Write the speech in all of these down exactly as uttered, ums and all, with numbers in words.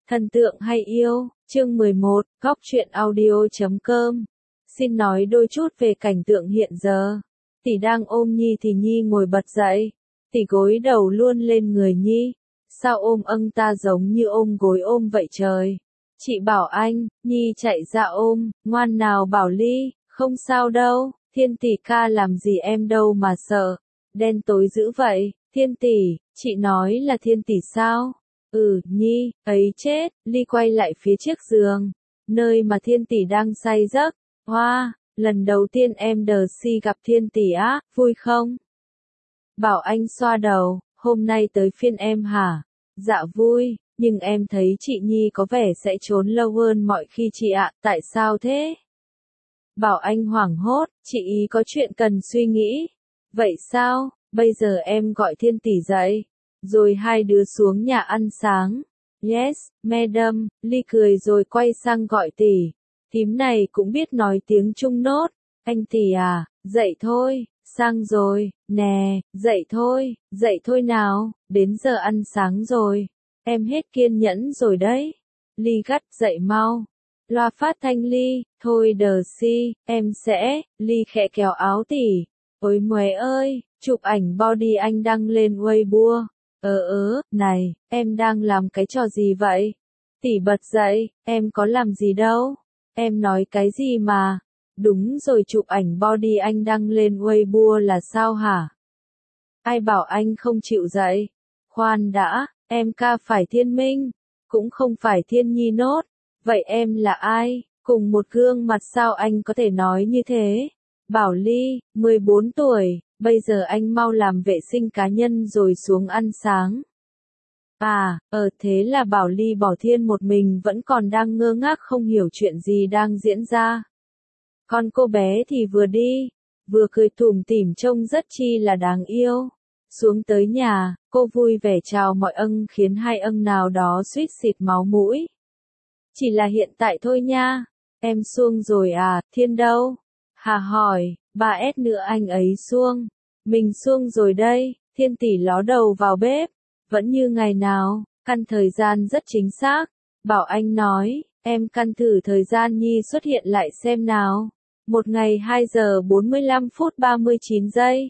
Thần tượng hay yêu, chương mười một, góc truyện audio chấm com. Xin nói đôi chút về cảnh tượng hiện giờ. Tỷ đang ôm Nhi thì Nhi ngồi bật dậy. Tỷ gối đầu luôn lên người Nhi. Sao ôm âng ta giống như ôm gối ôm vậy trời. Chị bảo anh, Nhi chạy ra ôm, ngoan nào Bảo Ly, không sao đâu, Thiên tỷ ca làm gì em đâu mà sợ. Đen tối dữ vậy, Thiên tỷ, chị nói là Thiên tỷ sao? Ừ, Nhi, ấy chết, Ly quay lại phía chiếc giường, nơi mà Thiên tỷ đang say giấc. Hoa, wow, lần đầu tiên em đờ si gặp Thiên tỷ á, vui không? Bảo Anh xoa đầu, hôm nay tới phiên em hả? Dạ vui, nhưng em thấy chị Nhi có vẻ sẽ trốn lâu hơn mọi khi chị ạ, tại sao thế? Bảo Anh hoảng hốt, chị ý có chuyện cần suy nghĩ. Vậy sao, bây giờ em gọi Thiên tỷ dậy. Rồi hai đứa xuống nhà ăn sáng. Yes, madam, Ly cười rồi quay sang gọi tỷ. Thím này cũng biết nói tiếng Trung nốt. Anh tỷ à, dậy thôi, sang rồi, nè, dậy thôi, dậy thôi nào, đến giờ ăn sáng rồi. Em hết kiên nhẫn rồi đấy. Ly gắt dậy mau. Loa phát thanh Ly, thôi đờ si, em sẽ, Ly khẽ kéo áo tỷ. Ôi muế ơi, chụp ảnh body anh đăng lên Weibo. Ờ ớ, này, em đang làm cái trò gì vậy? Tỷ bật dậy, em có làm gì đâu. Em nói cái gì mà? Đúng rồi, chụp ảnh body anh đăng lên Weibo là sao hả? Ai bảo anh không chịu dậy? Khoan đã, em ca phải Thiên Minh, cũng không phải Thiên Nhi nốt. Vậy em là ai? Cùng một gương mặt sao anh có thể nói như thế? Bảo Ly, mười bốn tuổi, bây giờ anh mau làm vệ sinh cá nhân rồi xuống ăn sáng. À, ờ thế là Bảo Ly bỏ Thiên một mình vẫn còn đang ngơ ngác không hiểu chuyện gì đang diễn ra. Con cô bé thì vừa đi, vừa cười tủm tỉm trông rất chi là đáng yêu. Xuống tới nhà, cô vui vẻ chào mọi âng khiến hai âng nào đó suýt xịt máu mũi. Chỉ là hiện tại thôi nha, em xuông rồi à, Thiên đâu? Hà hỏi, ba S nữa anh ấy xuông. Mình xuông rồi đây, Thiên tỷ ló đầu vào bếp. Vẫn như ngày nào, căn thời gian rất chính xác. Bảo Anh nói, em căn thử thời gian Nhi xuất hiện lại xem nào. Một ngày hai giờ bốn mươi lăm phút ba mươi chín giây.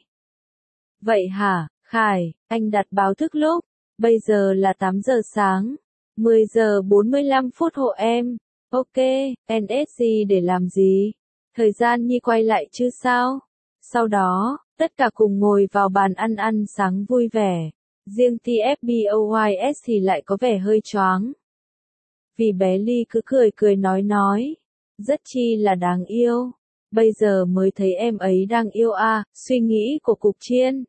Vậy hả, Khải, anh đặt báo thức lúc. Bây giờ là tám giờ sáng. mười giờ bốn mươi lăm phút hộ em. Ok, en ét giê để làm gì? Thời gian Nhi quay lại chứ sao? Sau đó, tất cả cùng ngồi vào bàn ăn ăn sáng vui vẻ. Riêng tê ép bê-o-i-ét thì lại có vẻ hơi choáng. Vì bé Ly cứ cười cười nói nói. Rất chi là đáng yêu. Bây giờ mới thấy em ấy đang yêu à, suy nghĩ của Cục Chiên.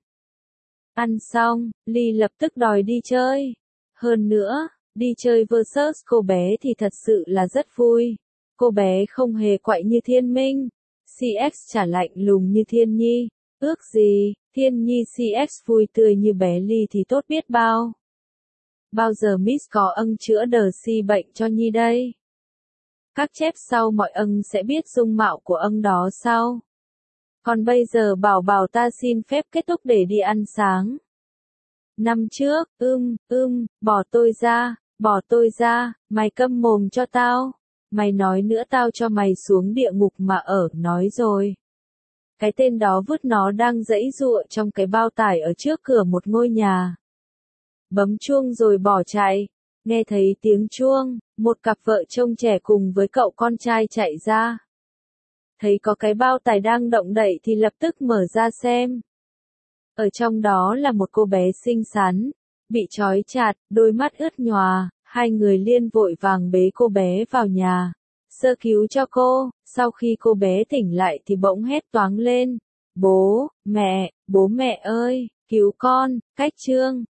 Ăn xong, Ly lập tức đòi đi chơi. Hơn nữa, đi chơi versus cô bé thì thật sự là rất vui. Cô bé không hề quậy như Thiên Minh. xê ích chả lạnh lùng như Thiên Nhi. Ước gì, Thiên Nhi xê ích vui tươi như bé Ly thì tốt biết bao. Bao giờ Miss có âng chữa đờ si bệnh cho Nhi đây? Các chép sau mọi âng sẽ biết dung mạo của âng đó sau. Còn bây giờ bảo bảo ta xin phép kết thúc để đi ăn sáng. Năm trước, ưm, ưm, bỏ tôi ra, bỏ tôi ra, mày câm mồm cho tao. Mày nói nữa tao cho mày xuống địa ngục mà ở, nói rồi. Cái tên đó vứt nó đang giãy giụa trong cái bao tải ở trước cửa một ngôi nhà. Bấm chuông rồi bỏ chạy. Nghe thấy tiếng chuông, một cặp vợ chồng trẻ cùng với cậu con trai chạy ra. Thấy có cái bao tải đang động đậy thì lập tức mở ra xem. Ở trong đó là một cô bé xinh xắn, bị trói chặt, đôi mắt ướt nhòa, hai người liên vội vàng bế cô bé vào nhà, sơ cứu cho cô. Sau khi cô bé tỉnh lại thì bỗng hét toáng lên, bố, mẹ, bố mẹ ơi, cứu con, cách trương.